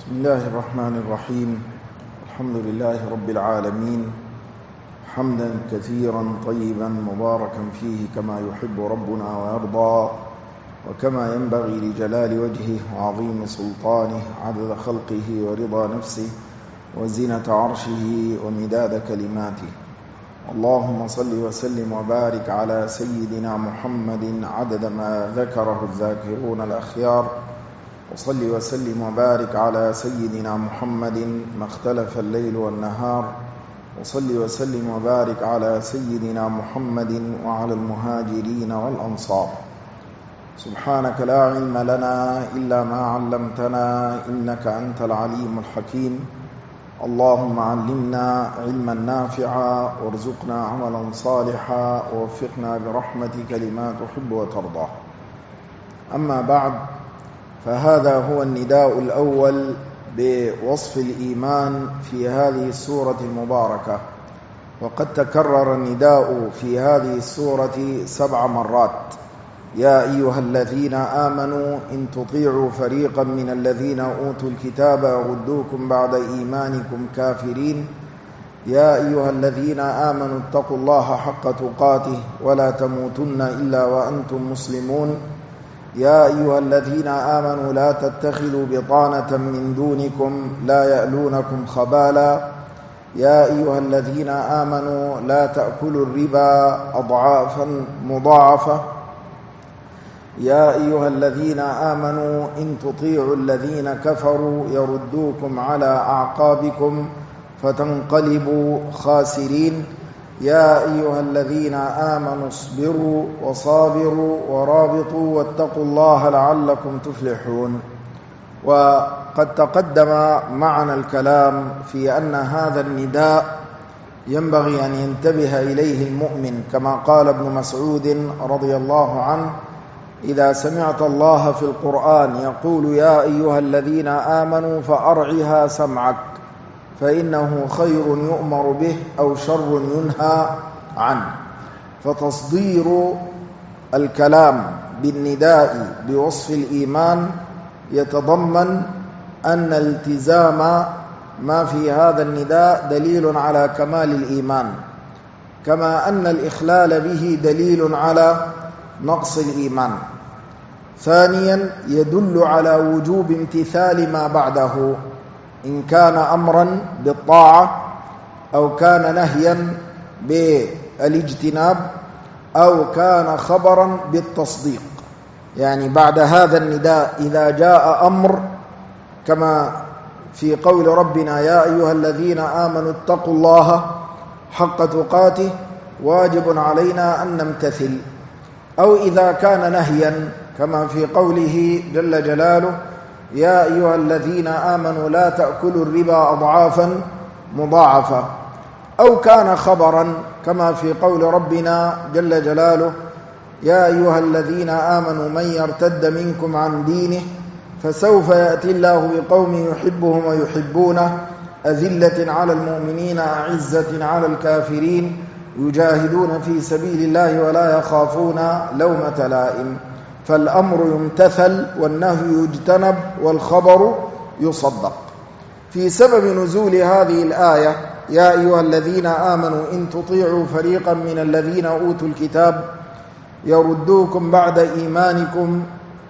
بسم الله الرحمن الرحيم. الحمد لله رب العالمين، حمدا كثيرا طيبا مباركا فيه كما يحب ربنا ويرضى، وكما ينبغي لجلال وجهه وعظيم سلطانه، عدد خلقه ورضا نفسه وزنة عرشه ومداد كلماته. اللهم صل وسلم وبارك على سيدنا محمد عدد ما ذكره الذاكرون الأخيار، وصل وسلم وبارك على سيدنا محمد ما اختلف الليل والنهار، وصل وسلم وبارك على سيدنا محمد وعلى المهاجرين والأنصار. سبحانك لا علم لنا إلا ما علمتنا إنك أنت العليم الحكيم. اللهم علمنا علما نافعا وارزقنا عملا صالحا ووفقنا برحمتك لما تحب وترضى. أما بعد، فهذا هو النداء الأول بوصف الإيمان في هذه السورة المباركة، وقد تكرر النداء في هذه السورة 7 مرات. يا أيها الذين آمنوا إن تطيعوا فريقا من الذين أوتوا الكتاب يردوكم بعد إيمانكم كافرين. يا أيها الذين آمنوا اتقوا الله حق تقاته ولا تموتن إلا وأنتم مسلمون. يا أيها الذين آمنوا لا تتخذوا بطانة من دونكم لا يألونكم خبالا. يا أيها الذين آمنوا لا تأكلوا الربا أضعافا مضاعفة. يا أيها الذين آمنوا إن تطيعوا الذين كفروا يردوكم على أعقابكم فتنقلبوا خاسرين. يا أيها الذين آمنوا اصبروا وصابروا ورابطوا واتقوا الله لعلكم تفلحون. وقد تقدم معنا الكلام في أن هذا النداء ينبغي أن ينتبه إليه المؤمن، كما قال ابن مسعود رضي الله عنه: إذا سمعت الله في القرآن يقول يا أيها الذين آمنوا فأرعها سمعك، فإنه خير يؤمر به أو شر ينهى عنه. فتصدير الكلام بالنداء بوصف الإيمان يتضمن أن التزام ما في هذا النداء دليل على كمال الإيمان، كما أن الإخلال به دليل على نقص الإيمان. ثانيا، يدل على وجوب امتثال ما بعده، إن كان أمرا بالطاعة أو كان نهيا بالاجتناب أو كان خبرا بالتصديق. يعني بعد هذا النداء إذا جاء أمر كما في قول ربنا يا أيها الذين آمنوا اتقوا الله حق تقاته، واجب علينا أن نمتثل. أو إذا كان نهيا كما في قوله جل جلاله يا أيها الذين آمنوا لا تأكلوا الربا أضعافا مضاعفة. أو كان خبرا كما في قول ربنا جل جلاله يا أيها الذين آمنوا من يرتد منكم عن دينه فسوف يأتي الله بقوم يحبهم ويحبونه أذلة على المؤمنين أعزة على الكافرين يجاهدون في سبيل الله ولا يخافون لومة لائم. فالأمر يمتثل والنهي يجتنب والخبر يصدق. في سبب نزول هذه الآية يا أيها الذين آمنوا إن تطيعوا فريقا من الذين أوتوا الكتاب يردوكم بعد إيمانكم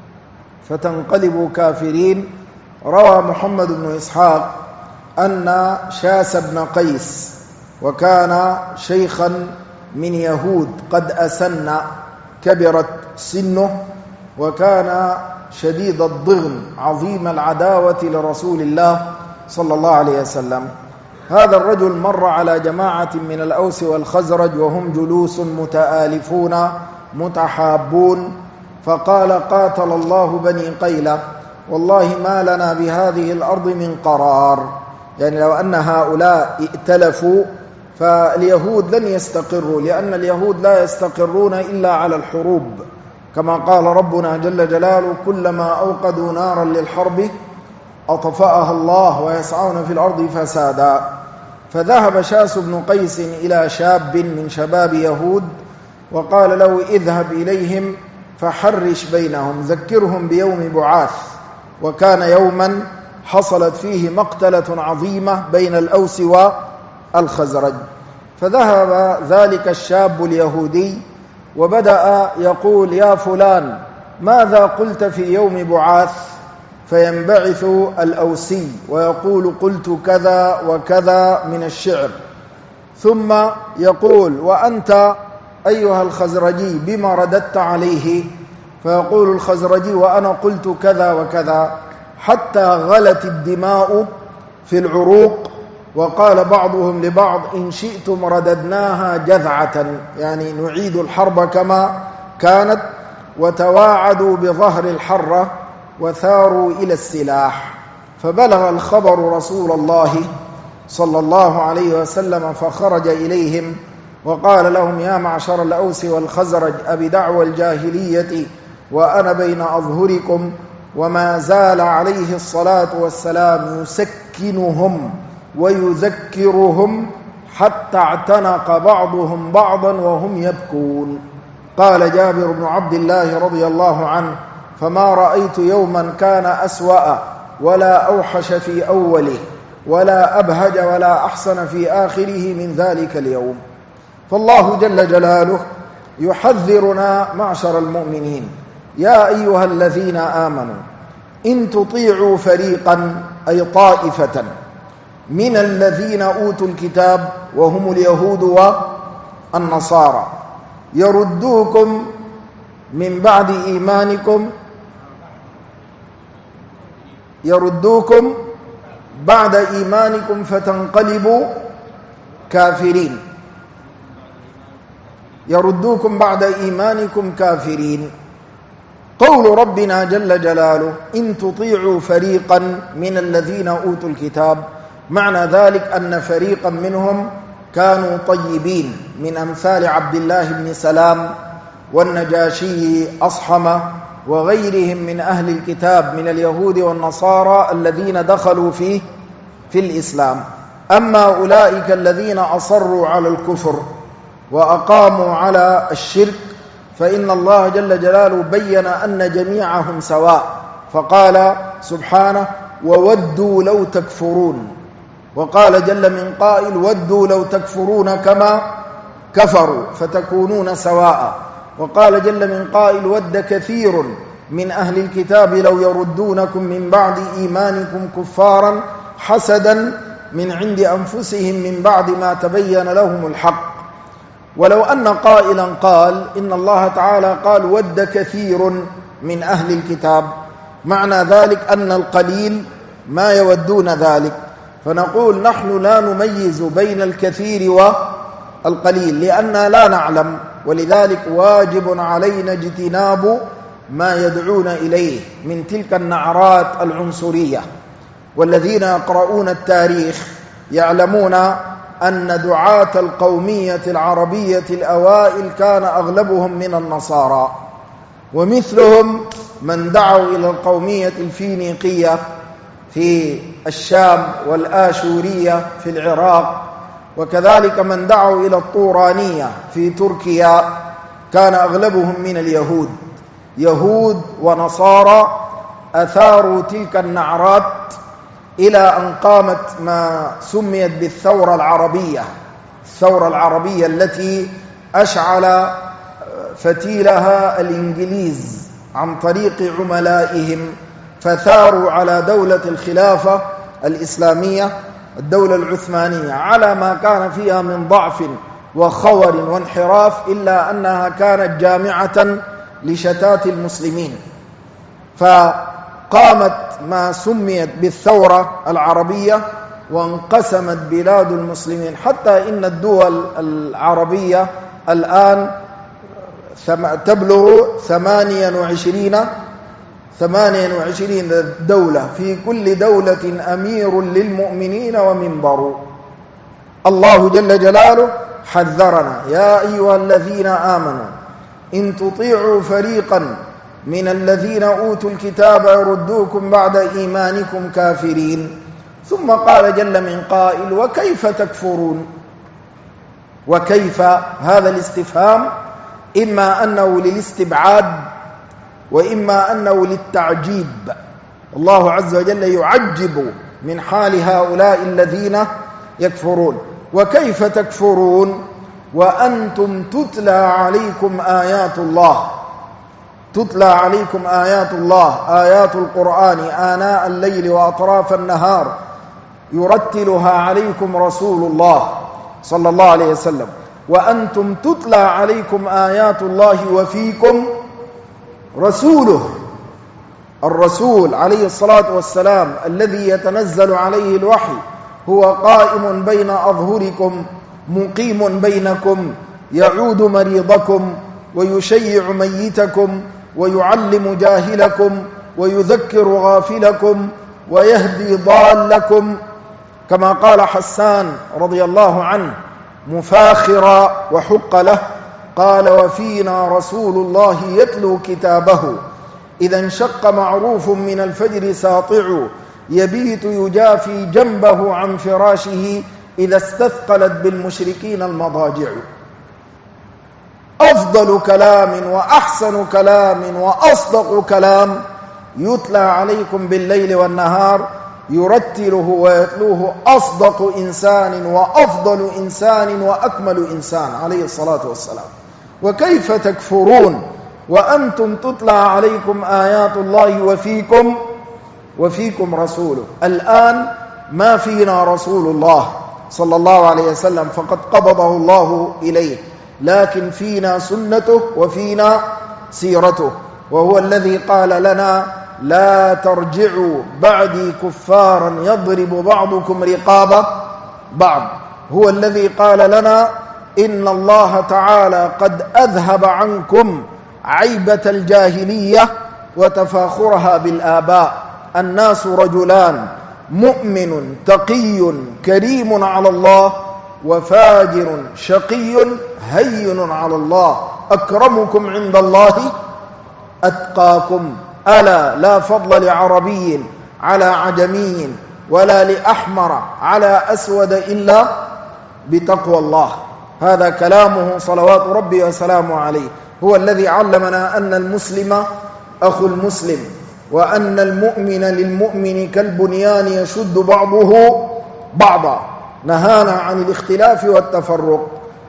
فتنقلبوا كافرين، روى محمد بن إسحاق أن شاس بن قيس، وكان شيخا من يهود قد أسن كبرت سنه، وكان شديد الضغن عظيم العداوة لرسول الله صلى الله عليه وسلم. هذا الرجل مر على جماعة من الأوس والخزرج وهم جلوس متآلفون متحابون، فقال قاتل الله بني قيلة، والله ما لنا بهذه الأرض من قرار. يعني لو أن هؤلاء ائتلفوا فاليهود لن يستقروا، لأن اليهود لا يستقرون إلا على الحروب، كما قال ربنا جل جلاله كلما أوقدوا نارا للحرب أطفأها الله ويسعون في الأرض فسادا. فذهب شاس بن قيس إلى شاب من شباب يهود وقال له اذهب إليهم فحرش بينهم، ذكرهم بيوم بعاث، وكان يوما حصلت فيه مقتلة عظيمة بين الأوس والخزرج. فذهب ذلك الشاب اليهودي وبدأ يقول: يا فلان، ماذا قلت في يوم بعاث؟ فينبعث الأوسي ويقول: قلت كذا وكذا من الشعر. ثم يقول: وأنت أيها الخزرجي بما رددت عليه؟ فيقول الخزرجي: وأنا قلت كذا وكذا، حتى غلت الدماء في العروق. وقال بعضهم لبعض: إن شئتم رددناها جذعة، يعني نعيد الحرب كما كانت. وتواعدوا بظهر الحرة وثاروا إلى السلاح. فبلغ الخبر رسول الله صلى الله عليه وسلم، فخرج إليهم وقال لهم: يا معشر الأوس والخزرج، أبدعوى الجاهلية وأنا بين أظهركم. وما زال عليه الصلاة والسلام يسكنهم ويذكرهم حتى اعتنق بعضهم بعضا وهم يبكون. قال جابر بن عبد الله رضي الله عنه: فما رأيت يوما كان أسوأ ولا أوحش في أوله ولا أبهج ولا أحسن في آخره من ذلك اليوم. فالله جل جلاله يحذرنا معشر المؤمنين: يا أيها الذين آمنوا إن تطيعوا فريقا، أي طائفة، من الذين أوتوا الكتاب وهم اليهود والنصارى، يردوكم من بعد إيمانكم، يردوكم بعد إيمانكم فتنقلبوا كافرين، يردوكم بعد إيمانكم كافرين. قول ربنا جل جلاله: إن تطيعوا فريقا من الذين أوتوا الكتاب، معنى ذلك أن فريقا منهم كانوا طيبين، من أمثال عبد الله بن سلام والنجاشي أصحمة وغيرهم من أهل الكتاب من اليهود والنصارى الذين دخلوا في الإسلام. أما أولئك الذين أصروا على الكفر وأقاموا على الشرك، فإن الله جل جلاله بين أن جميعهم سواء، فقال سبحانه: وودوا لو تكفرون. وقال جل من قائل: ودوا لو تكفرون كما كفروا فتكونون سواء. وقال جل من قائل: ود كثير من أهل الكتاب لو يردونكم من بعد إيمانكم كفارا حسدا من عند أنفسهم من بعد ما تبين لهم الحق. ولو أن قائلا قال إن الله تعالى قال: ود كثير من أهل الكتاب، معنى ذلك أن القليل ما يودون ذلك. فنقول: نحن لا نميز بين الكثير والقليل لأننا لا نعلم، ولذلك واجب علينا اجتناب ما يدعون إليه من تلك النعرات العنصرية. والذين يقرؤون التاريخ يعلمون أن دعاة القومية العربية الأوائل كان أغلبهم من النصارى، ومثلهم من دعوا إلى القومية الفينيقية في الشام والآشورية في العراق، وكذلك من دعوا إلى الطورانية في تركيا كان أغلبهم من اليهود. يهود ونصارى أثاروا تلك النعرات إلى أن قامت ما سميت بالثورة العربية، الثورة العربية التي أشعل فتيلها الإنجليز عن طريق عملائهم، فثاروا على دولة الخلافة الإسلامية، الدولة العثمانية، على ما كان فيها من ضعف وخور وانحراف، إلا أنها كانت جامعة لشتات المسلمين. فقامت ما سميت بالثورة العربية، وانقسمت بلاد المسلمين، حتى إن الدول العربية الآن تبلغ 28 دولة، في كل دولة أمير للمؤمنين ومنبر. الله جل جلاله حذرنا: يا أيها الذين آمنوا إن تطيعوا فريقا من الذين أوتوا الكتاب يردوكم بعد إيمانكم كافرين. ثم قال جل من قائل: وكيف تكفرون؟ وكيف، هذا الاستفهام إما أنه للاستبعاد وإما أنه للتعجيب. الله عز وجل يعجب من حال هؤلاء الذين يكفرون. وكيف تكفرون وأنتم تتلى عليكم آيات الله، تتلى عليكم آيات الله، آيات القرآن آناء الليل وأطراف النهار، يرتلها عليكم رسول الله صلى الله عليه وسلم، وأنتم تتلى عليكم آيات الله وفيكم رسوله، الرسول عليه الصلاة والسلام الذي يتنزل عليه الوحي هو قائم بين أظهركم مقيم بينكم، يعود مريضكم ويشيع ميتكم ويعلم جاهلكم ويذكر غافلكم ويهدي ضالكم، كما قال حسان رضي الله عنه مفاخرا وحق له، قال: وفينا رسول الله يتلو كتابه إذا انشق معروف من الفجر ساطع، يبيت يجافي جنبه عن فراشه إذا استثقلت بالمشركين المضاجع. أفضل كلام وأحسن كلام وأصدق كلام يتلى عليكم بالليل والنهار، يرتله ويتلوه أصدق إنسان وأفضل إنسان وأكمل إنسان عليه الصلاة والسلام. وكيف تكفرون وأنتم تتلى عليكم آيات الله وفيكم رسوله؟ الآن ما فينا رسول الله صلى الله عليه وسلم فقد قبضه الله إليه، لكن فينا سنته وفينا سيرته، وهو الذي قال لنا: لا ترجعوا بعدي كفارا يضرب بعضكم رقاب بعض. هو الذي قال لنا: إن الله تعالى قد أذهب عنكم عيبة الجاهلية وتفاخرها بالآباء. الناس رجلان: مؤمن تقي كريم على الله، وفاجر شقي هين على الله، أكرمكم عند الله أتقاكم. ألا لا فضل لعربي على عجمي ولا لأحمر على أسود إلا بتقوى الله. هذا كلامه صلوات ربي وسلامه عليه. هو الذي علمنا أن المسلم أخو المسلم، وأن المؤمن للمؤمن كالبنيان يشد بعضه بعضا. نهانا عن الاختلاف والتفرق،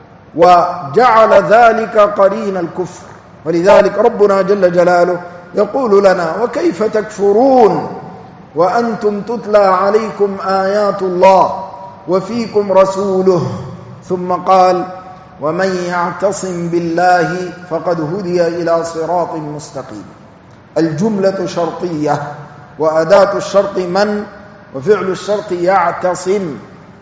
وجعل ذلك قرين الكفر. ولذلك ربنا جل جلاله يقول لنا: وكيف تكفرون وأنتم تتلى عليكم آيات الله وفيكم رسوله. ثم قال: ومن يعتصم بالله فقد هدي إلى صراط مستقيم. الجملة شرطية، وأداة الشرط من، وفعل الشرط يعتصم.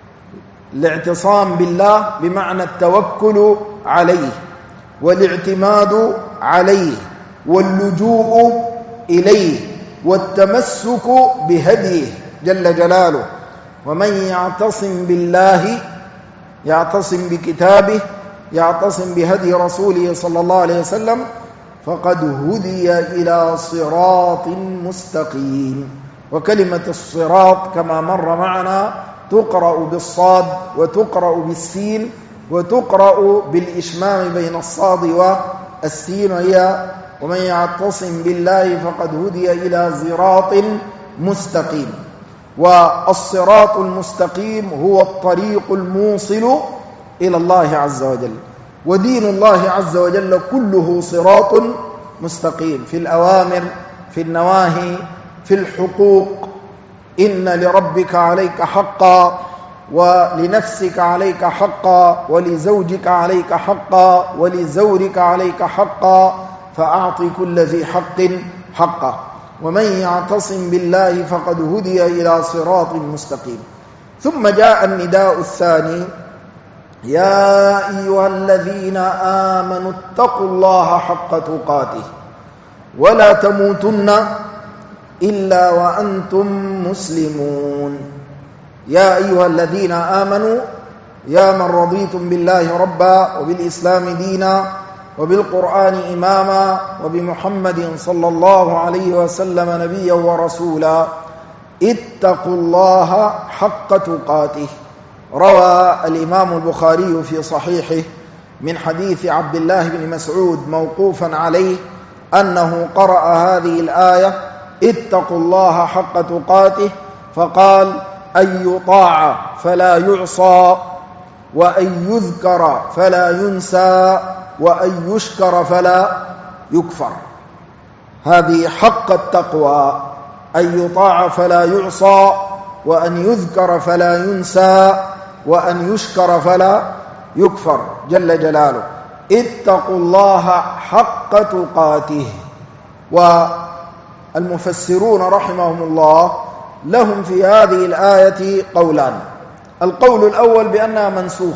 الاعتصام بالله بمعنى التوكل عليه والاعتماد عليه واللجوء إليه والتمسك بهديه جل جلاله. ومن يعتصم بالله، يعتصم بكتابه، يعتصم بهدي رسوله صلى الله عليه وسلم، فقد هدي إلى صراط مستقيم. وكلمة الصراط كما مر معنا تقرأ بالصاد وتقرأ بالسين وتقرأ بالإشمام بين الصاد والسين، وهي ومن يعتصم بالله فقد هدي إلى صراط مستقيم. والصراط المستقيم هو الطريق الموصل إلى الله عز وجل. ودين الله عز وجل كله صراط مستقيم، في الأوامر، في النواهي، في الحقوق. إن لربك عليك حقا، ولنفسك عليك حقا، ولزوجك عليك حقا، ولزورك عليك حقا، فأعط كل ذي حق حقه. ومن يعتصم بالله فقد هدي إلى صراط مستقيم. ثم جاء النداء الثاني: يا أيها الذين آمنوا اتقوا الله حق تقاته ولا تموتن إلا وأنتم مسلمون. يا أيها الذين آمنوا، يا من رضيتم بالله ربا وبالإسلام دينا وبالقرآن إماما وبمحمد صلى الله عليه وسلم نبيا ورسولا، اتقوا الله حق تقاته. روى الإمام البخاري في صحيحه من حديث عبد الله بن مسعود موقوفا عليه أنه قرأ هذه الآية: اتقوا الله حق تقاته، فقال أن يطاع فلا يعصى، وأن يذكر فلا ينسى، وأن يشكر فلا يكفر. هذه حق التقوى، أن يطاع فلا يعصى، وأن يذكر فلا ينسى، وأن يشكر فلا يكفر جل جلاله. اتقوا الله حق تقاته. والمفسرون رحمهم الله لهم في هذه الآية قولان. القول الأول بأنها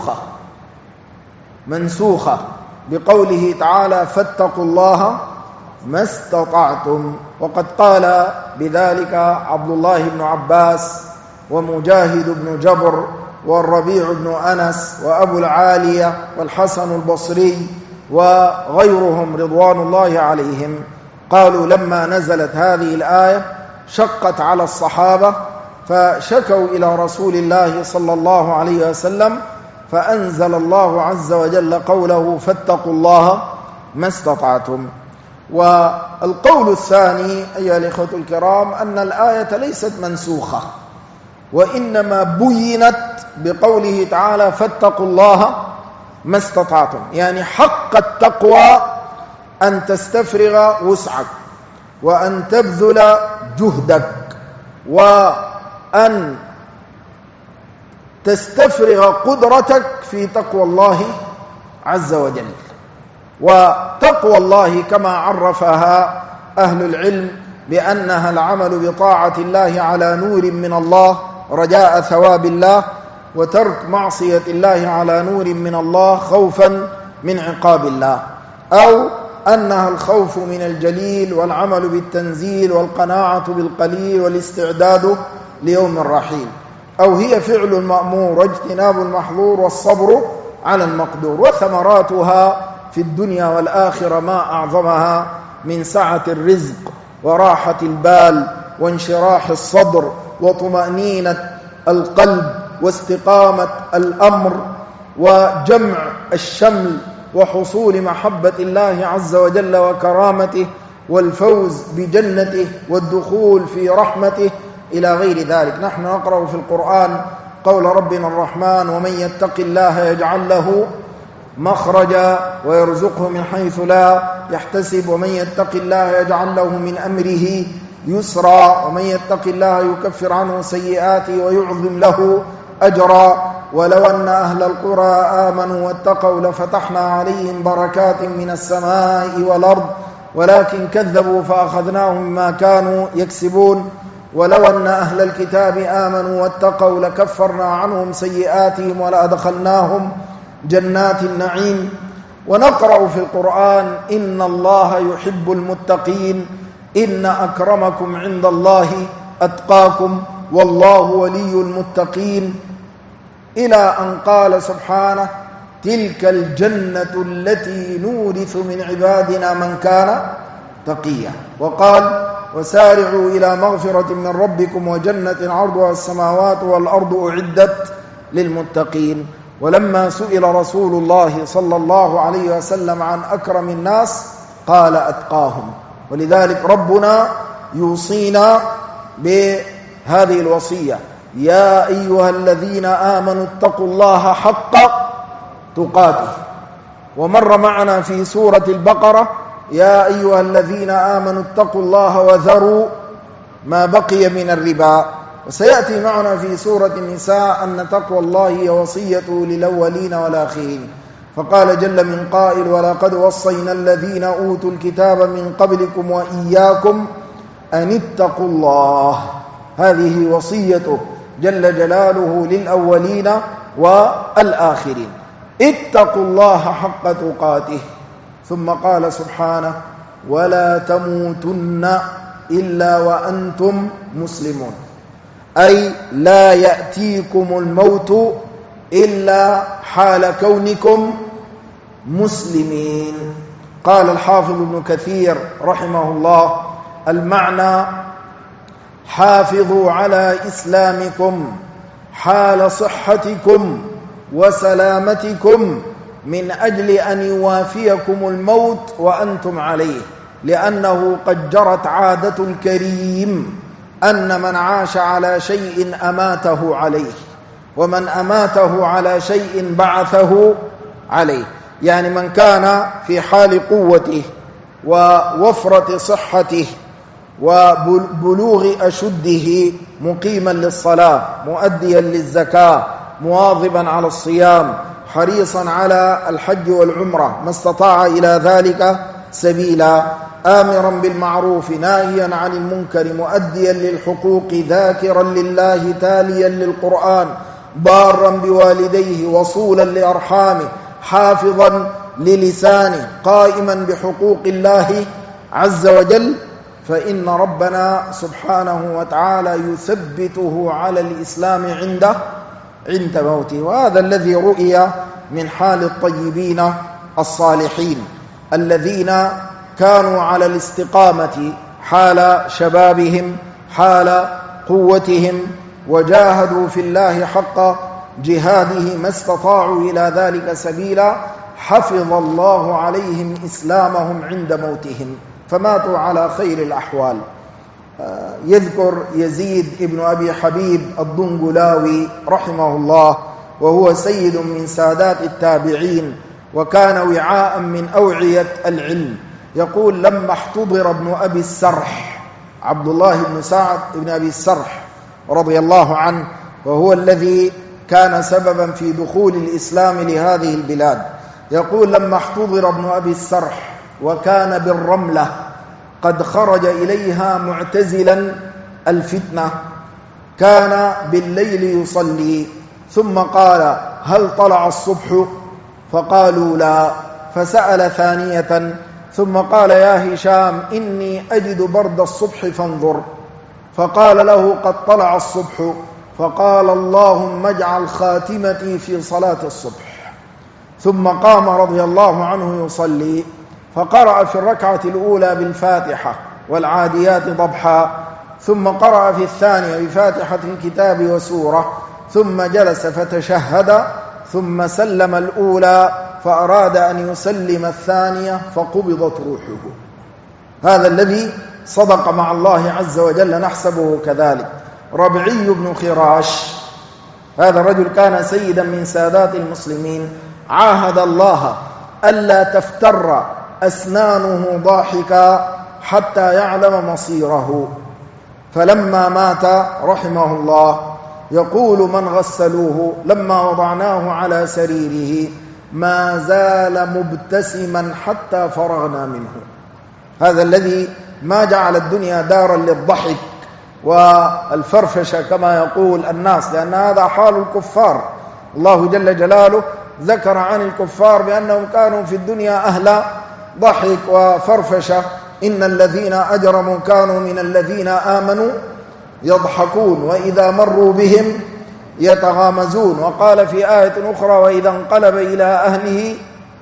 منسوخة بقوله تعالى فاتقوا الله ما استطعتم، وقد قال بذلك عبد الله بن عباس ومجاهد بن جبر والربيع بن أنس وأبو العالية والحسن البصري وغيرهم رضوان الله عليهم. قالوا لما نزلت هذه الآية شقت على الصحابة، فشكوا إلى رسول الله صلى الله عليه وسلم، فأنزل الله عز وجل قوله فاتقوا الله ما استطعتم. والقول الثاني أيها الإخوة الكرام أن الآية ليست منسوخة، وإنما بينت بقوله تعالى فاتقوا الله ما استطعتم، يعني حق التقوى أن تستفرغ وسعك، وأن تبذل جهدك، وأن تستفرغ قدرتك في تقوى الله عز وجل. وتقوى الله كما عرفها أهل العلم بأنها العمل بطاعة الله على نور من الله رجاء ثواب الله، وترك معصية الله على نور من الله خوفا من عقاب الله، أو أنها الخوف من الجليل والعمل بالتنزيل والقناعة بالقليل والاستعداد ليوم الرحيل، أو هي فعل المأمور واجتناب المحظور والصبر على المقدور. وثمراتها في الدنيا والآخرة ما أعظمها من سعة الرزق وراحة البال وانشراح الصدر وطمأنينة القلب واستقامة الأمر وجمع الشمل وحصول محبة الله عز وجل وكرامته والفوز بجنته والدخول في رحمته إلى غير ذلك. نحن نقرأ في القرآن قول ربنا الرحمن ومن يتق الله يجعل له مخرجا ويرزقه من حيث لا يحتسب، ومن يتق الله يجعل له من أمره يسرا، ومن يتق الله يكفر عنه سيئاته ويعظم له أجرا، ولو أن أهل القرى آمنوا واتقوا لفتحنا عليهم بركات من السماء والأرض ولكن كذبوا فأخذناهم بما كانوا يكسبون، ولو أن أهل الكتاب آمنوا واتقوا لكفرنا عنهم سيئاتهم ولأدخلناهم جنات النعيم. ونقرأ في القرآن إن الله يحب المتقين، إن أكرمكم عند الله أتقاكم والله ولي المتقين، إلى أن قال سبحانه تلك الجنة التي نورث من عبادنا من كان تقيا، وقال وسارعوا إلى مغفرة من ربكم وجنة عرضها السماوات والأرض أعدت للمتقين. ولما سئل رسول الله صلى الله عليه وسلم عن أكرم الناس قال أتقاهم. ولذلك ربنا يوصينا بهذه الوصية يا أيها الذين آمنوا اتقوا الله حق تقاته. ومر معنا في سورة البقرة يا أيها الذين آمنوا اتقوا الله وذروا ما بقي من الربا. وسيأتي معنا في سورة النساء أن تقوى الله هي وصيته للأولين والآخرين، فقال جل من قائل ولقد وصينا الذين أوتوا الكتاب من قبلكم وإياكم أن اتقوا الله. هذه وصيته جل جلاله للأولين والآخرين، اتقوا الله حق تقاته. ثم قال سبحانه ولا تموتن إلا وأنتم مسلمون، أي لا يأتيكم الموت إلا حال كونكم مسلمين. قال الحافظ ابن كثير رحمه الله المعنى حافظوا على إسلامكم حال صحتكم وسلامتكم من أجل أن يوافيكم الموت وأنتم عليه. لأنه قد جرت عادة الكريم أن من عاش على شيء أماته عليه، ومن أماته على شيء بعثه عليه. يعني من كان في حال قوته ووفرة صحته وبلوغ أشده مقيما للصلاة، مؤديا للزكاة، مواظبا على الصيام، حريصا على الحج والعمرة ما استطاع إلى ذلك سبيلا، آمرا بالمعروف ناهيا عن المنكر، مؤديا للحقوق، ذاكرا لله تاليا للقرآن، بارا بوالديه، وصولا لأرحامه، حافظا للسانه، قائما بحقوق الله عز وجل، فإن ربنا سبحانه وتعالى يثبته على الإسلام عند موته. وهذا الذي رؤي من حال الطيبين الصالحين الذين كانوا على الاستقامة حال شبابهم، حال قوتهم، وجاهدوا في الله حق جهاده ما استطاعوا إلى ذلك سبيلا، حفظ الله عليهم إسلامهم عند موتهم، فماتوا على خير الأحوال. يذكر يزيد ابن أبي حبيب الضنقلاوي رحمه الله، وهو سيد من سادات التابعين، وكان وعاء من أوعية العلم، يقول: لما احتضر ابن أبي السرح، عبد الله بن سعد بن أبي السرح رضي الله عنه، وهو الذي كان سببا في دخول الإسلام لهذه البلاد، يقول: لما احتضر ابن أبي السرح وكان بالرملة قد خرج إليها معتزلا الفتنة، كان بالليل يصلي، ثم قال: هل طلع الصبح؟ فقالوا لا، فسأل ثانية، ثم قال: يا هشام إني أجد برد الصبح فانظر، فقال له: قد طلع الصبح، فقال: اللهم اجعل خاتمتي في صلاة الصبح. ثم قام رضي الله عنه يصلي، فقرأ في الركعة الأولى بالفاتحة والعاديات ضبحا، ثم قرأ في الثانية بفاتحة الكتاب وسورة، ثم جلس فتشهد، ثم سلم الأولى، فأراد أن يسلم الثانية فقبضت روحه. هذا الذي صدق مع الله عز وجل، نحسبه كذلك. ربعي بن خراش، هذا الرجل كان سيدا من سادات المسلمين، عاهد الله ألا تفتر أسنانه ضاحكا حتى يعلم مصيره، فلما مات رحمه الله يقول من غسلوه: لما وضعناه على سريره ما زال مبتسما حتى فرغنا منه. هذا الذي ما جعل الدنيا دارا للضحك والفرفشة كما يقول الناس، لأن هذا حال الكفار. الله جل جلاله ذكر عن الكفار بأنهم كانوا في الدنيا أهل ضحك وفرفشة: إن الذين أجرموا كانوا من الذين آمنوا يضحكون وإذا مروا بهم يتغامزون. وقال في آية أخرى: وإذا انقلب إلى أهله،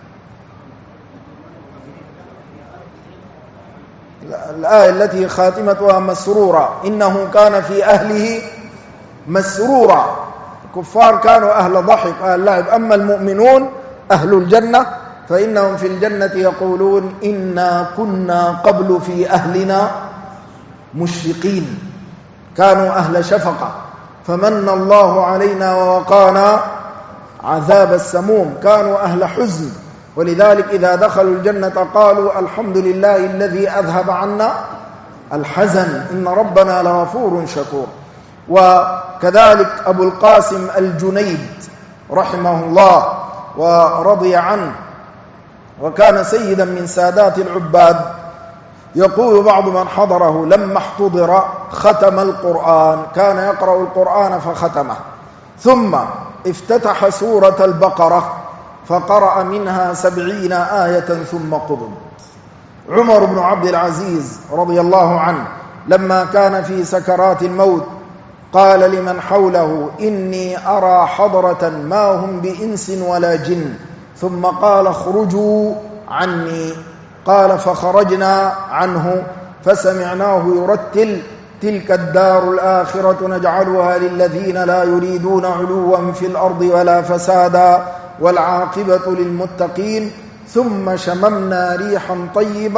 الآية التي خاتمتها مسرورا، إنه كان في أهله مسرورا. الكفار كانوا أهل ضحك أهل لعب، أما المؤمنون أهل الجنة فإنهم في الجنة يقولون: إنا كنا قبل في أهلنا مشفقين. كانوا أهل شفقة، فمن الله علينا ووقانا عذاب السموم. كانوا أهل حزن، ولذلك إذا دخلوا الجنة قالوا: الحمد لله الذي أذهب عنا الحزن إن ربنا لغفور شكور. وكذلك أبو القاسم الجنيد رحمه الله ورضي عنه، وكان سيدا من سادات العباد، يقول بعض من حضره: لما احتضر ختم القرآن، كان يقرأ القرآن فختمه، ثم افتتح سورة البقرة فقرأ منها 70 آية ثم قضم. عمر بن عبد العزيز رضي الله عنه لما كان في سكرات الموت قال لمن حوله: إني أرى حضرة ما هم بإنس ولا جن، ثم قال: اخرجوا عني. قال: فخرجنا عنه فسمعناه يرتل: تلك الدار الآخرة نجعلها للذين لا يريدون علوا في الأرض ولا فسادا والعاقبة للمتقين. ثم شممنا ريحا طيبة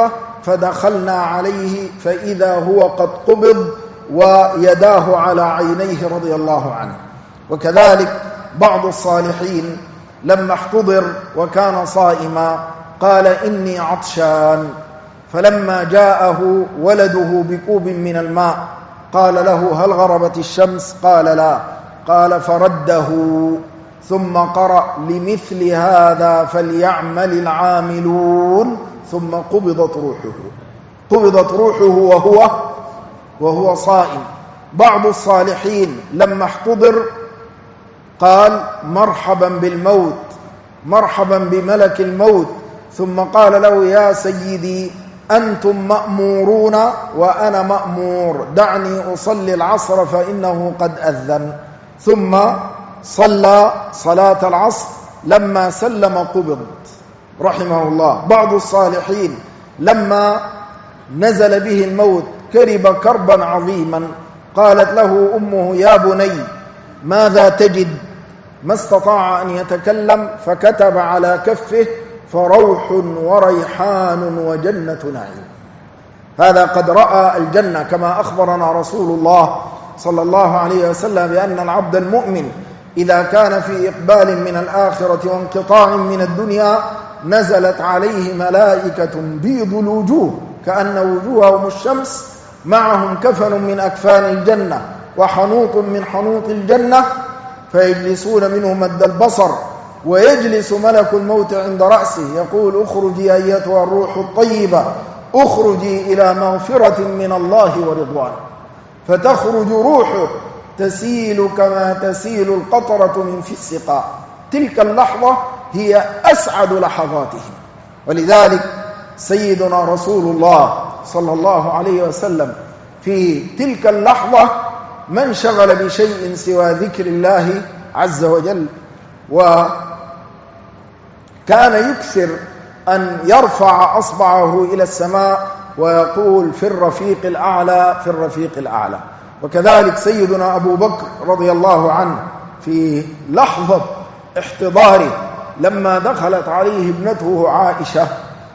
فدخلنا عليه فإذا هو قد قبض ويداه على عينيه رضي الله عنه. وكذلك بعض الصالحين لما احتضر وكان صائما قال إني عطشان، فلما جاءه ولده بكوب من الماء قال له هل غربت الشمس؟ قال لا. قال فرده ثم قرأ لمثل هذا فليعمل العاملون، ثم قبضت روحه وهو صائم. بعض الصالحين لما احتضر قال مرحبا بالموت، مرحبا بملك الموت، ثم قال له يا سيدي أنتم مأمورون وأنا مأمور، دعني أصلي العصر فإنه قد أذن. ثم صلى صلاة العصر، لما سلم قبض رحمه الله. بعض الصالحين لما نزل به الموت كرب كربا عظيما، قالت له أمه يا بني ماذا تجد؟ ما استطاع أن يتكلم فكتب على كفه فروح وريحان وجنة نعيم. هذا قد رأى الجنة كما أخبرنا رسول الله صلى الله عليه وسلم بأن العبد المؤمن إذا كان في إقبال من الآخرة وانقطاع من الدنيا نزلت عليه ملائكة بيض الوجوه كأن وجوههم الشمس، معهم كفن من أكفان الجنة وحنوط من حنوط الجنة، فيجلسون منه مد البصر، ويجلس ملك الموت عند رأسه يقول اخرجي أيتها الروح الطيبة، اخرجي إلى مغفرة من الله ورضوان. فتخرج روحه تسيل كما تسيل القطرة من في السقاء. تلك اللحظة هي أسعد لحظاته. ولذلك سيدنا رسول الله صلى الله عليه وسلم في تلك اللحظة ما انشغل بشيء سوى ذكر الله عز وجل، وكان يكثر أن يرفع أصبعه إلى السماء ويقول في الرفيق الأعلى في الرفيق الأعلى. وكذلك سيدنا أبو بكر رضي الله عنه في لحظة احتضاره لما دخلت عليه ابنته عائشة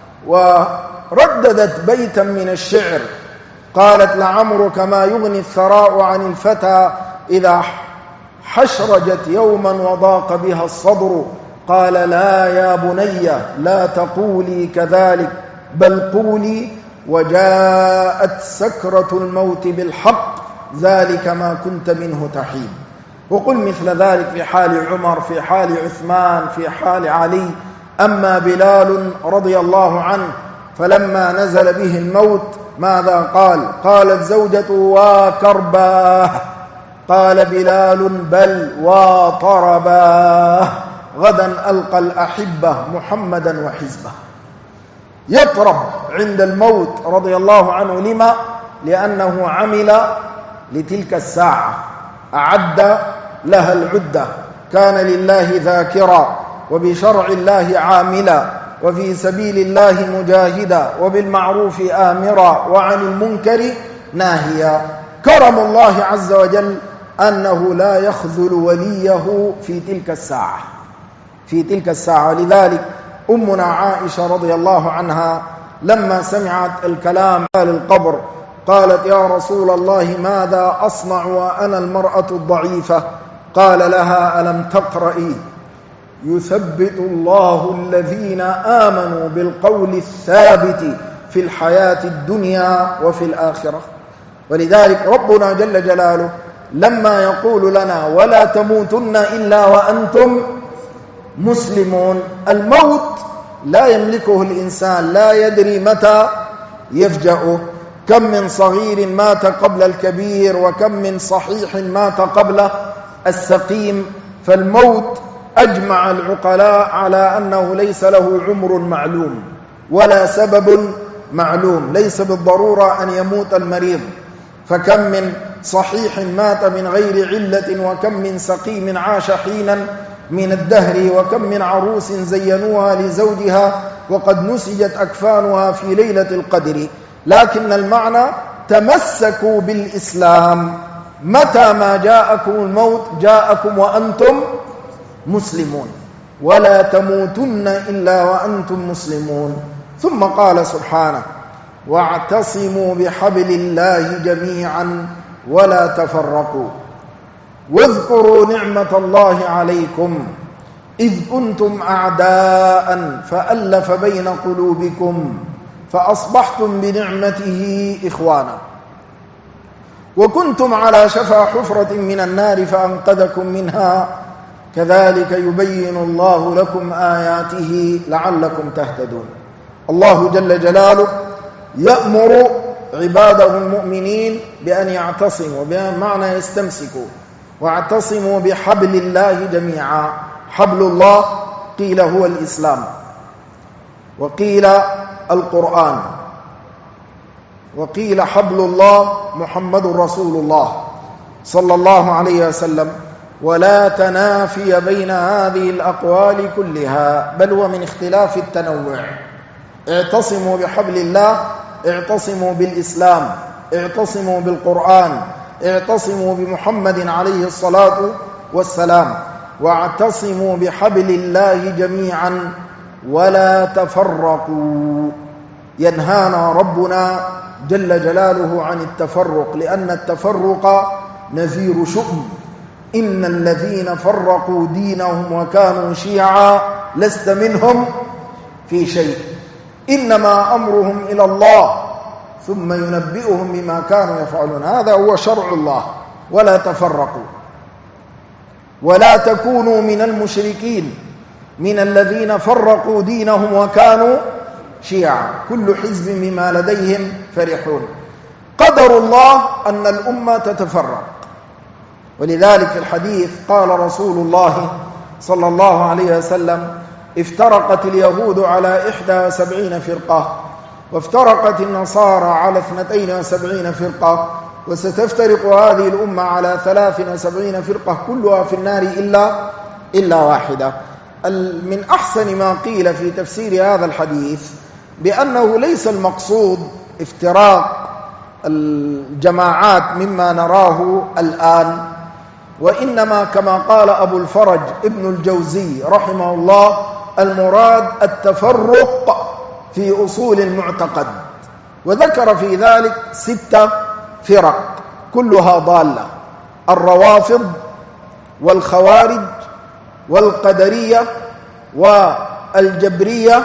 ورددت بيتا من الشعر قالت لعمرك ما يغني الثراء عن الفتى إذا حشرجت يوما وضاق بها الصدر، قال لا يا بني لا تقولي كذلك بل قولي وجاءت سكرة الموت بالحق ذلك ما كنت منه تحيد. وقل مثل ذلك في حال عمر، في حال عثمان، في حال علي. أما بلال رضي الله عنه فلما نزل به الموت ماذا قال؟ قالت زوجته وكرباه، قال بلال بل وطرباه، غدا ألقى الأحبة محمدا وحزبه. يطرب عند الموت رضي الله عنه. لما؟ لأنه عمل لتلك الساعة، أعد لها العدة، كان لله ذاكرا وبشرع الله عاملا وفي سبيل الله مجاهدا وبالمعروف آمرا وعن المنكر ناهيا. كرم الله عز وجل أنه لا يخذل وليه في تلك الساعة، في تلك الساعة. لذلك أمنا عائشة رضي الله عنها لما سمعت الكلام قال القبر قالت يا رسول الله ماذا أصنع وأنا المرأة الضعيفة؟ قال لها ألم تقرئي يثبت الله الذين آمنوا بالقول الثابت في الحياة الدنيا وفي الآخرة. ولذلك ربنا جل جلاله لما يقول لنا ولا تموتن إلا وأنتم مسلمون، الموت لا يملكه الإنسان، لا يدري متى يفجأه. كم من صغير مات قبل الكبير، وكم من صحيح مات قبل السقيم. فالموت أجمع العقلاء على أنه ليس له عمر معلوم ولا سبب معلوم، ليس بالضرورة أن يموت المريض. فكم من صحيح مات من غير علة، وكم من سقيم عاش حينا من الدهر، وكم من عروس زينوها لزوجها وقد نسجت أكفانها في ليلة القدر. لكن المعنى تمسكوا بالإسلام، متى ما جاءكم الموت جاءكم وأنتم مسلمون، ولا تموتن إلا وأنتم مسلمون. ثم قال سبحانه واعتصموا بحبل الله جميعا ولا تفرقوا واذكروا نعمة الله عليكم إذ كنتم أعداء فألف بين قلوبكم فأصبحتم بنعمته إخوانا وكنتم على شفا حفرة من النار فأنقذكم منها كذلك يبين الله لكم آياته لعلكم تهتدون. الله جل جلاله يأمر عباده المؤمنين بأن يعتصموا، بمعنى يستمسكوا، واعتصموا بحبل الله جميعا. حبل الله قيل هو الإسلام، وقيل القرآن، وقيل حبل الله محمد رسول الله صلى الله عليه وسلم، ولا تنافي بين هذه الأقوال كلها، بل هو من اختلاف التنوع. اعتصموا بحبل الله، اعتصموا بالإسلام، اعتصموا بالقرآن، اعتصموا بمحمد عليه الصلاة والسلام، واعتصموا بحبل الله جميعا ولا تفرقوا. ينهانا ربنا جل جلاله عن التفرق، لأن التفرق نذير شؤم. إن الذين فرقوا دينهم وكانوا شيعا لست منهم في شيء، إنما أمرهم إلى الله ثم ينبئهم بما كانوا يفعلون. هذا هو شرع الله. ولا تفرقوا ولا تكونوا من المشركين من الذين فرقوا دينهم وكانوا شيعا كل حزب بما لديهم فرحون. قدر الله أن الأمة تتفرق، ولذلك في الحديث قال رسول الله صلى الله عليه وسلم: افترقت اليهود على 71 فرقة، وافترقت النصارى على 72 فرقة، وستفترق هذه الأمة على 73 فرقة كلها في النار إلا واحدة. من أحسن ما قيل في تفسير هذا الحديث بأنه ليس المقصود افتراق الجماعات مما نراه الآن، وإنما كما قال أبو الفرج ابن الجوزي رحمه الله: المراد التفرق في أصول المعتقد، وذكر في ذلك 6 فرق كلها ضالة: الروافض والخوارج والقدرية والجبرية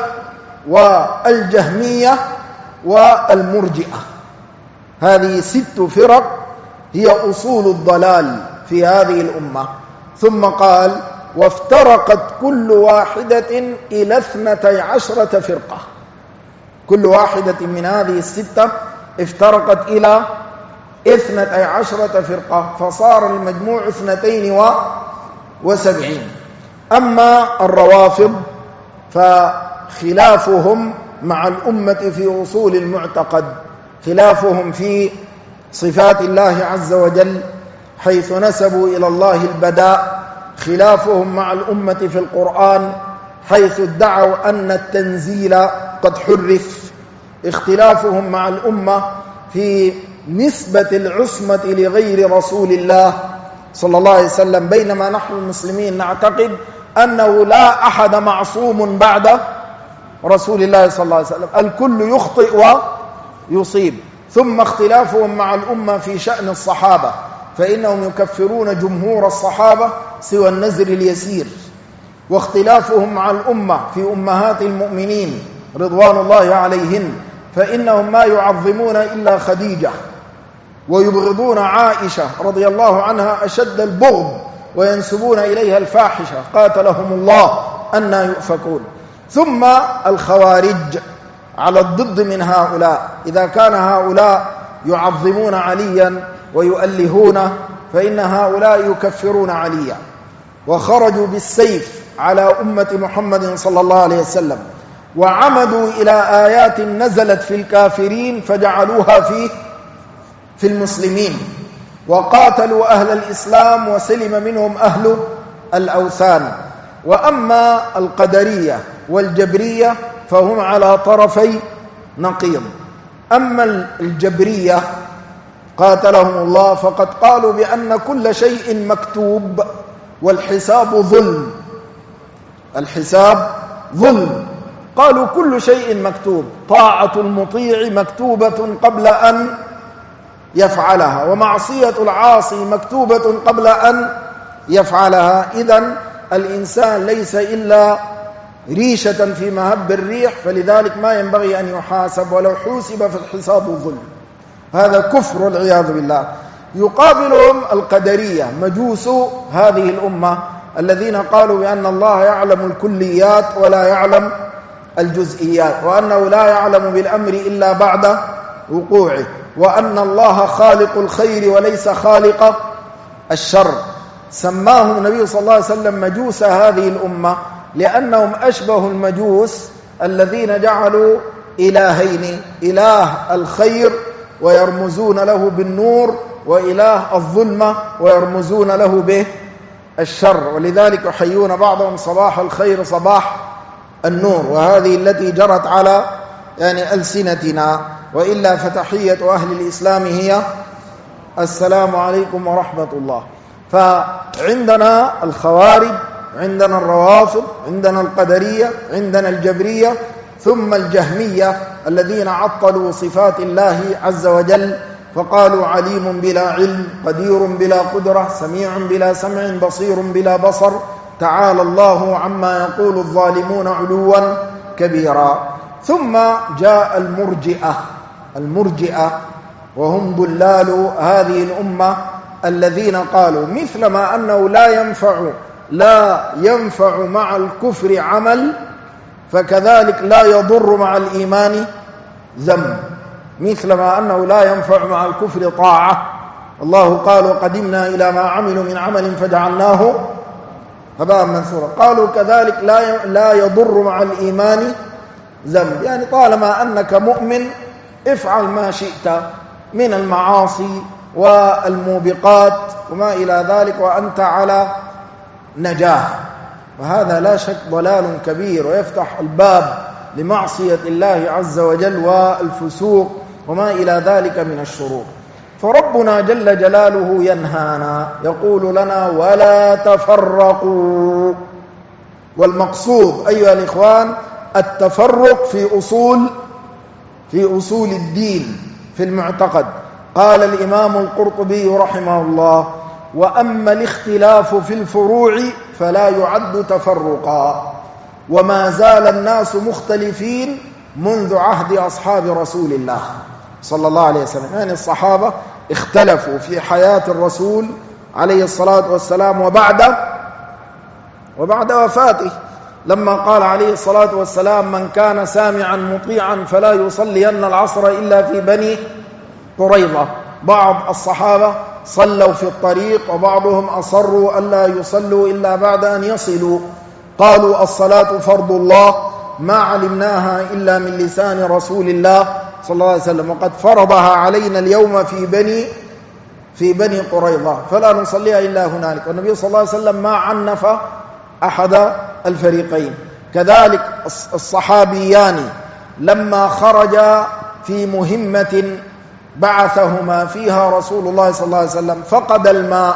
والجهمية والمرجئة. هذه 6 فرق هي أصول الضلال في هذه الأمة. ثم قال: وافترقت كل واحدة إلى 12 فرقة. كل واحدة من هذه 6 افترقت إلى 12 فرقة، فصار المجموع 72. أما الروافض فخلافهم مع الأمة في أصول المعتقد، خلافهم في صفات الله عز وجل حيث نسبوا إلى الله البداء، خلافهم مع الأمة في القرآن حيث ادعوا أن التنزيل قد حرف، اختلافهم مع الأمة في نسبة العصمة لغير رسول الله صلى الله عليه وسلم، بينما نحن المسلمين نعتقد أنه لا أحد معصوم بعد رسول الله صلى الله عليه وسلم، الكل يخطئ ويصيب. ثم اختلافهم مع الأمة في شأن الصحابة، فإنهم يكفرون جمهور الصحابة سوى النزر اليسير. واختلافهم مع الأمة في أمهات المؤمنين رضوان الله عليهن، فإنهم ما يعظمون إلا خديجة، ويبغضون عائشة رضي الله عنها أشد البغض، وينسبون إليها الفاحشة قاتلهم الله أنى يؤفكون. ثم الخوارج على الضد من هؤلاء، إذا كان هؤلاء يعظمون عليا ويؤلهونه، فإن هؤلاء يكفرون عليا، وخرجوا بالسيف على أمة محمد صلى الله عليه وسلم، وعمدوا إلى آيات نزلت في الكافرين فجعلوها في المسلمين، وقاتلوا أهل الإسلام وسلم منهم أهل الأوثان. وأما القدرية والجبرية فهم على طرفي نقيض. أما الجبرية قاتلهم الله فقد قالوا بأن كل شيء مكتوب والحساب ظلم، الحساب ظلم، قالوا كل شيء مكتوب، طاعة المطيع مكتوبة قبل أن يفعلها، ومعصية العاصي مكتوبة قبل أن يفعلها. إذن الإنسان ليس إلا ريشة في مهب الريح، فلذلك ما ينبغي أن يحاسب، ولو حوسب فالحساب ظلم. هذا كفر والعياذ بالله. يقابلهم القدرية مجوس هذه الأمة الذين قالوا بأن الله يعلم الكليات ولا يعلم الجزئيات، وأنه لا يعلم بالأمر إلا بعد وقوعه، وأن الله خالق الخير وليس خالق الشر. سماهم النبي صلى الله عليه وسلم مجوس هذه الأمة لأنهم أشبه المجوس الذين جعلوا إلهين، إله الخير ويرمزون له بالنور، وإله الظلمة ويرمزون له بالشر، ولذلك يحيون بعضهم صباح الخير صباح النور، وهذه التي جرت على ألسنتنا. وإلا فتحية أهل الإسلام هي السلام عليكم ورحمة الله. فعندنا الخوارج، عندنا الروافض، عندنا القدرية، عندنا الجبرية، ثم الجهمية الذين عطلوا صفات الله عز وجل، فقالوا عليم بلا علم، قدير بلا قدرة، سميع بلا سمع، بصير بلا بصر، تعالى الله عما يقول الظالمون علوا كبيرا. ثم جاء المرجئة وهم ضلال هذه الأمة الذين قالوا مثل ما أنه لا ينفع مع الكفر عمل، فكذلك لا يضر مع الإيمان ذنب، مثل ما أنه لا ينفع مع الكفر طاعة. الله قال وقدمنا إلى ما عملوا من عمل فجعلناه هباء منثورا. قالوا كذلك لا يضر مع الإيمان ذنب، طالما أنك مؤمن افعل ما شئت من المعاصي والموبقات وما إلى ذلك وأنت على نجاة. وهذا لا شك ضلال كبير، ويفتح الباب لمعصية الله عز وجل والفسوق وما إلى ذلك من الشرور. فربنا جل جلاله ينهانا، يقول لنا ولا تفرقوا. والمقصود أيها الإخوان التفرق في أصول الدين، في المعتقد. قال الإمام القرطبي رحمه الله: وأما الاختلاف في الفروع فلا يعد تفرقا، وما زال الناس مختلفين منذ عهد أصحاب رسول الله صلى الله عليه وسلم. الصحابة اختلفوا في حياة الرسول عليه الصلاة والسلام وبعد وفاته، لما قال عليه الصلاة والسلام: من كان سامعا مطيعا فلا يصلين العصر إلا في بني قريظة. بعض الصحابة صلوا في الطريق، وبعضهم أصروا ألا يصلوا إلا بعد أن يصلوا. قالوا: الصلاة فرض الله ما علمناها إلا من لسان رسول الله صلى الله عليه وسلم، وقد فرضها علينا اليوم في بني قريظة، فلا نصليها إلا هنالك. والنبي صلى الله عليه وسلم ما عنف أحد الفريقين. كذلك الصحابيان لما خرجا في مهمة بعثهما فيها رسول الله صلى الله عليه وسلم فقد الماء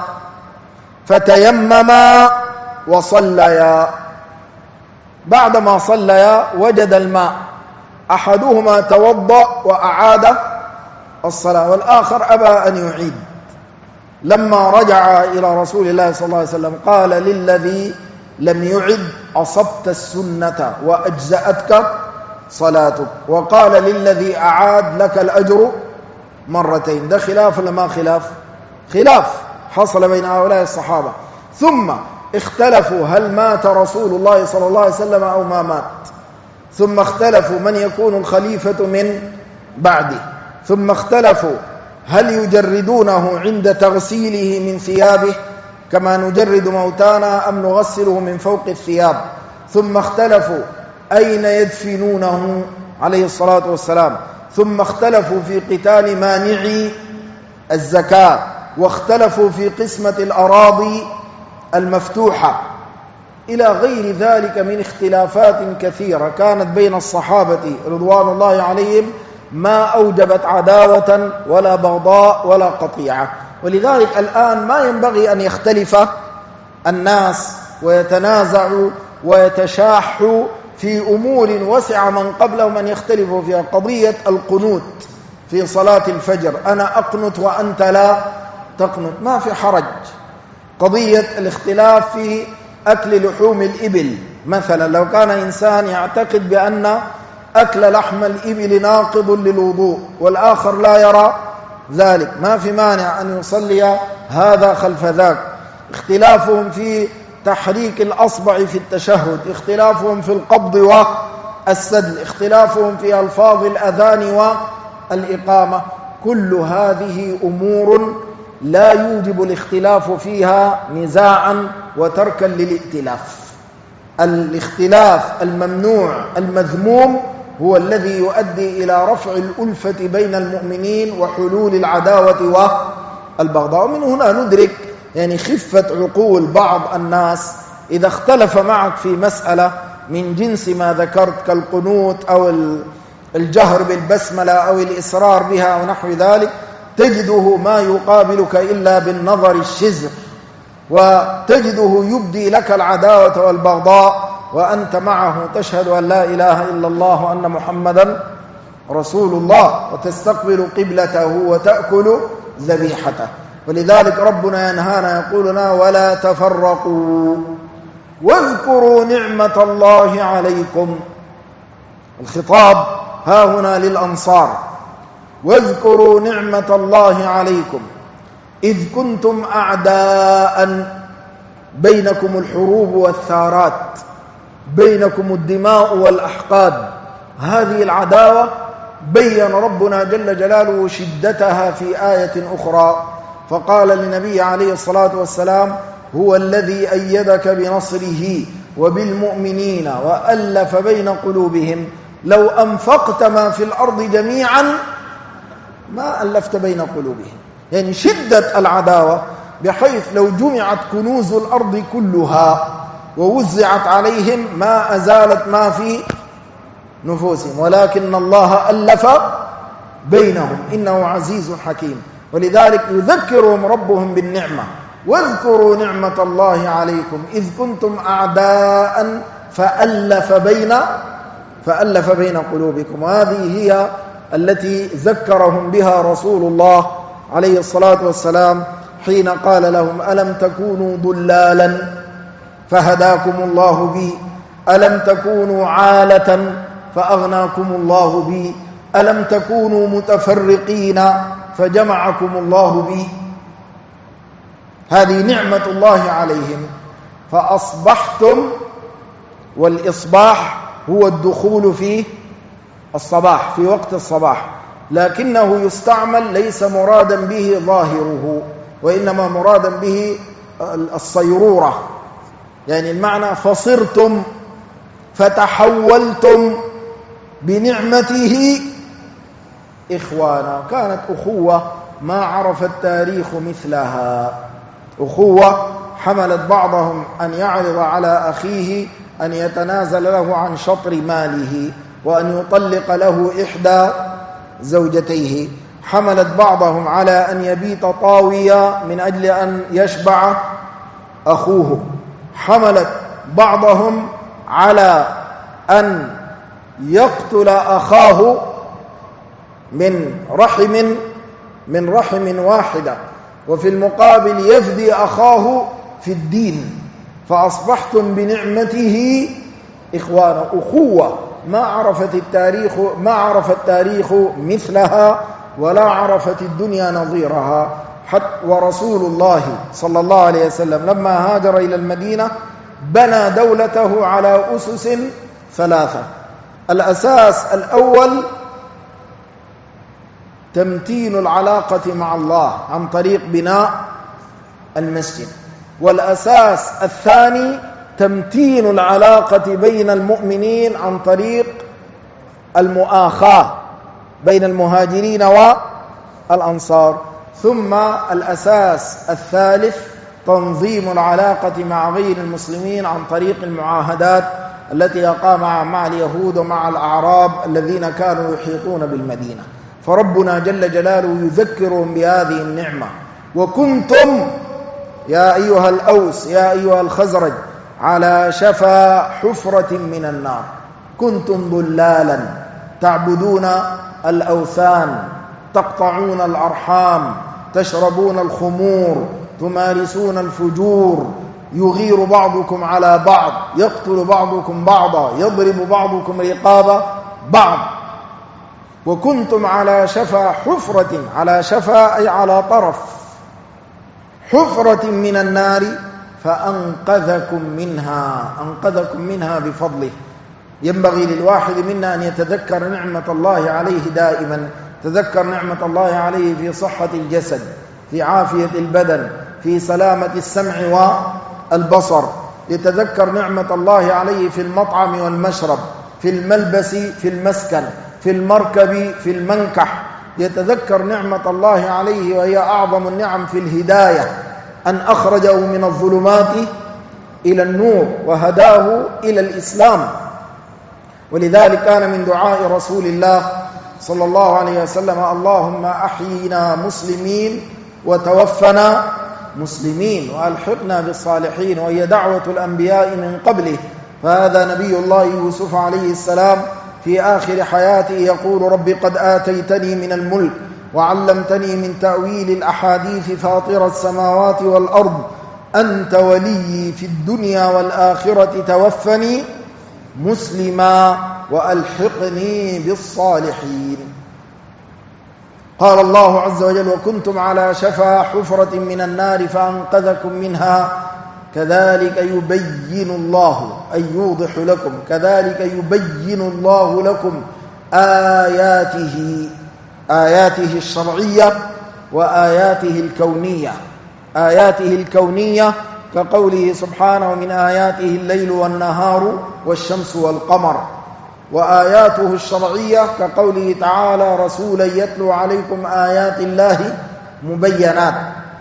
فتيمما وصليا. بعدما صليا وجد الماء، أحدهما توضأ وأعاد الصلاة، والآخر أبى أن يعيد. لما رجع إلى رسول الله صلى الله عليه وسلم قال للذي لم يعد: أصبت السنة وأجزأتك صلاتك. وقال للذي أعاد: لك الأجر مرتين. ده خلاف ولا ما خلاف حصل بين هؤلاء الصحابة. ثم اختلفوا هل مات رسول الله صلى الله عليه وسلم أو ما مات، ثم اختلفوا من يكون الخليفة من بعده، ثم اختلفوا هل يجردونه عند تغسيله من ثيابه كما نجرد موتانا أم نغسله من فوق الثياب، ثم اختلفوا أين يدفنونه عليه الصلاة والسلام، ثم اختلفوا في قتال مانعي الزكاة، واختلفوا في قسمة الأراضي المفتوحة، إلى غير ذلك من اختلافات كثيرة كانت بين الصحابة رضوان الله عليهم، ما أوجبت عداوة ولا بغضاء ولا قطيعة. ولذلك الآن ما ينبغي أن يختلف الناس ويتنازعوا ويتشاحوا في أمور وسع من قبلهم أن يختلفوا فيها. قضية القنوت في صلاة الفجر، أنا أقنت وأنت لا تقنت، ما في حرج. قضية الاختلاف في أكل لحوم الإبل مثلا، لو كان إنسان يعتقد بأن أكل لحم الإبل ناقض للوضوء والآخر لا يرى ذلك، ما في مانع أن يصلي هذا خلف ذاك. اختلافهم في تحريك الأصبع في التشهد، اختلافهم في القبض والسدل، اختلافهم في ألفاظ الأذان والإقامة، كل هذه أمور لا يوجب الاختلاف فيها نزاعا وتركا للائتلاف. الاختلاف الممنوع المذموم هو الذي يؤدي إلى رفع الألفة بين المؤمنين وحلول العداوة والبغضاء. ومن هنا ندرك يعني خفة عقول بعض الناس إذا اختلف معك في مسألة من جنس ما ذكرت كالقنوت أو الجهر بالبسملة أو الإصرار بها أو نحو ذلك، تجده ما يقابلك إلا بالنظر الشزر، وتجده يبدي لك العداوة والبغضاء وأنت معه تشهد أن لا إله إلا الله وأن محمدا رسول الله، وتستقبل قبلته وتأكل ذبيحته. ولذلك ربنا ينهانا يقول لنا ولا تفرقوا واذكروا نعمة الله عليكم. الخطاب ها هنا للأنصار، واذكروا نعمة الله عليكم إذ كنتم أعداء، بينكم الحروب والثارات، بينكم الدماء والأحقاد. هذه العداوة بين ربنا جل جلاله شدتها في آية أخرى، فقال للنبي عليه الصلاة والسلام هو الذي أيدك بنصره وبالمؤمنين وألف بين قلوبهم لو أنفقت ما في الأرض جميعا ما ألفت بين قلوبهم. يعني شدة العداوة بحيث لو جمعت كنوز الأرض كلها ووزعت عليهم ما أزالت ما في نفوسهم، ولكن الله ألف بينهم إنه عزيز حكيم. ولذلك يذكرهم ربهم بالنعمة، واذكروا نعمة الله عليكم إذ كنتم أعداء فألف بين قلوبكم. وهذه هي التي ذكرهم بها رسول الله عليه الصلاة والسلام حين قال لهم ألم تكونوا ضلالا فهداكم الله بي، ألم تكونوا عالة فأغناكم الله بي، ألم تكونوا متفرقين فجمعكم الله بي. هذه نعمة الله عليهم فأصبحتم، والإصباح هو الدخول في الصباح في وقت الصباح، لكنه يستعمل ليس مرادا به ظاهره وإنما مرادا به الصيرورة، يعني المعنى فصرتم فتحولتم بنعمته إخوانا. كانت أخوة ما عرف التاريخ مثلها، أخوة حملت بعضهم أن يعرض على أخيه أن يتنازل له عن شطر ماله وأن يطلق له إحدى زوجتيه، حملت بعضهم على أن يبيت طاوية من أجل أن يشبع أخوه، حملت بعضهم على أن يقتل أخاه من رحم واحدة، وفي المقابل يفدي أخاه في الدين. فأصبحتم بنعمته إخوانا، أخوة ما عرف التاريخ مثلها ولا عرفت الدنيا نظيرها. ورسول الله صلى الله عليه وسلم لما هاجر إلى المدينة بنى دولته على أسس ثلاثة. الأساس الأول تمتين العلاقة مع الله عن طريق بناء المسجد، والأساس الثاني تمتين العلاقة بين المؤمنين عن طريق المؤاخاة بين المهاجرين والأنصار، ثم الأساس الثالث تنظيم العلاقة مع غير المسلمين عن طريق المعاهدات التي أقامها مع اليهود ومع الأعراب الذين كانوا يحيطون بالمدينة. فربنا جل جلاله يذكرهم بهذه النعمة، وكنتم يا أيها الأوس يا أيها الخزرج على شفا حفرة من النار. كنتم ضلالا تعبدون الأوثان، تقطعون الأرحام، تشربون الخمور، تمارسون الفجور، يغير بعضكم على بعض، يقتل بعضكم بعضا، يضرب بعضكم رقاب بعض. وكنتم على شفا حفرة، على شفا أي على طرف حفرة من النار فأنقذكم منها بفضله. ينبغي للواحد منا أن يتذكر نعمة الله عليه دائما، تذكر نعمة الله عليه في صحة الجسد، في عافية البدن، في سلامة السمع والبصر، يتذكر نعمة الله عليه في المطعم والمشرب، في الملبس، في المسكن، في المركب، في المنكح، يتذكر نعمة الله عليه وهي أعظم النعم في الهداية، أن أخرجه من الظلمات إلى النور وهداه إلى الإسلام. ولذلك كان من دعاء رسول الله صلى الله عليه وسلم: اللهم أحينا مسلمين وتوفنا مسلمين وألحقنا بالصالحين، وهي دعوة الأنبياء من قبله. فهذا نبي الله يوسف عليه السلام في آخر حياته يقول: رب قد آتيتني من الملك وعلمتني من تأويل الأحاديث فاطر السماوات والأرض أنت ولي في الدنيا والآخرة توفني مسلما وألحقني بالصالحين. قال الله عز وجل: وكنتم على شفا حفرة من النار فأنقذكم منها كذلك يبين الله، أي يوضح لكم، كذلك يبين الله لكم آياته الشرعية وآياته الكونية. آياته الكونية كقوله سبحانه: ومن آياته الليل والنهار والشمس والقمر. وآياته الشرعية كقوله تعالى: رسولا يتلو عليكم آيات الله مبينات.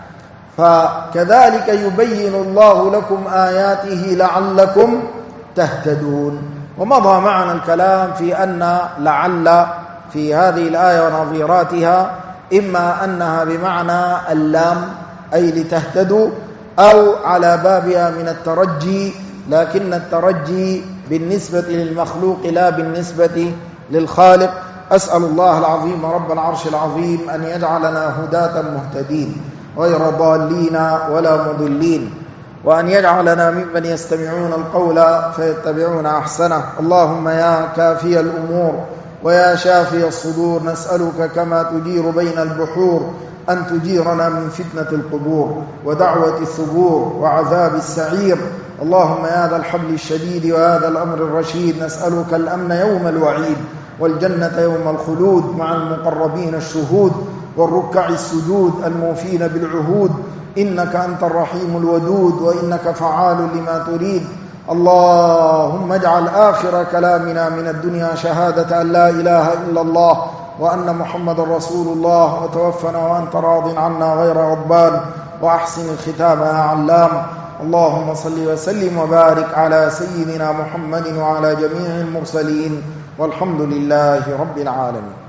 فكذلك يبين الله لكم آياته لعلكم تهتدون. ومضى معنا الكلام في أن لعل في هذه الآية ونظيراتها إما أنها بمعنى اللام أي لتهتدوا، أو على بابها من الترجي، لكن الترجي بالنسبة للمخلوق لا بالنسبة للخالق. أسأل الله العظيم رب العرش العظيم أن يجعلنا هداة مهتدين غير ضالين ولا مضلين، وأن يجعلنا ممن يستمعون القول فيتبعون أحسنه. اللهم يا كافي الأمور ويا شافي الصدور، نسألك كما تجير بين البحور أن تجيرنا من فتنة القبور ودعوة الثبور وعذاب السعير. اللهم يا ذا الحبل الشديد وهذا الأمر الرشيد، نسألك الأمن يوم الوعيد والجنة يوم الخلود مع المقربين الشهود والركع السجود الموفين بالعهود. إنك أنت الرحيم الودود وإنك فعال لما تريد. اللهم اجعل آخر كلامنا من الدنيا شهادة أن لا إله إلا الله وأن محمد رسول الله، وتوفنا وأنت راض عنا غير غضبان، وأحسن الختام يا علام. اللهم صل وسلم وبارك على سيدنا محمد وعلى جميع المرسلين، والحمد لله رب العالمين.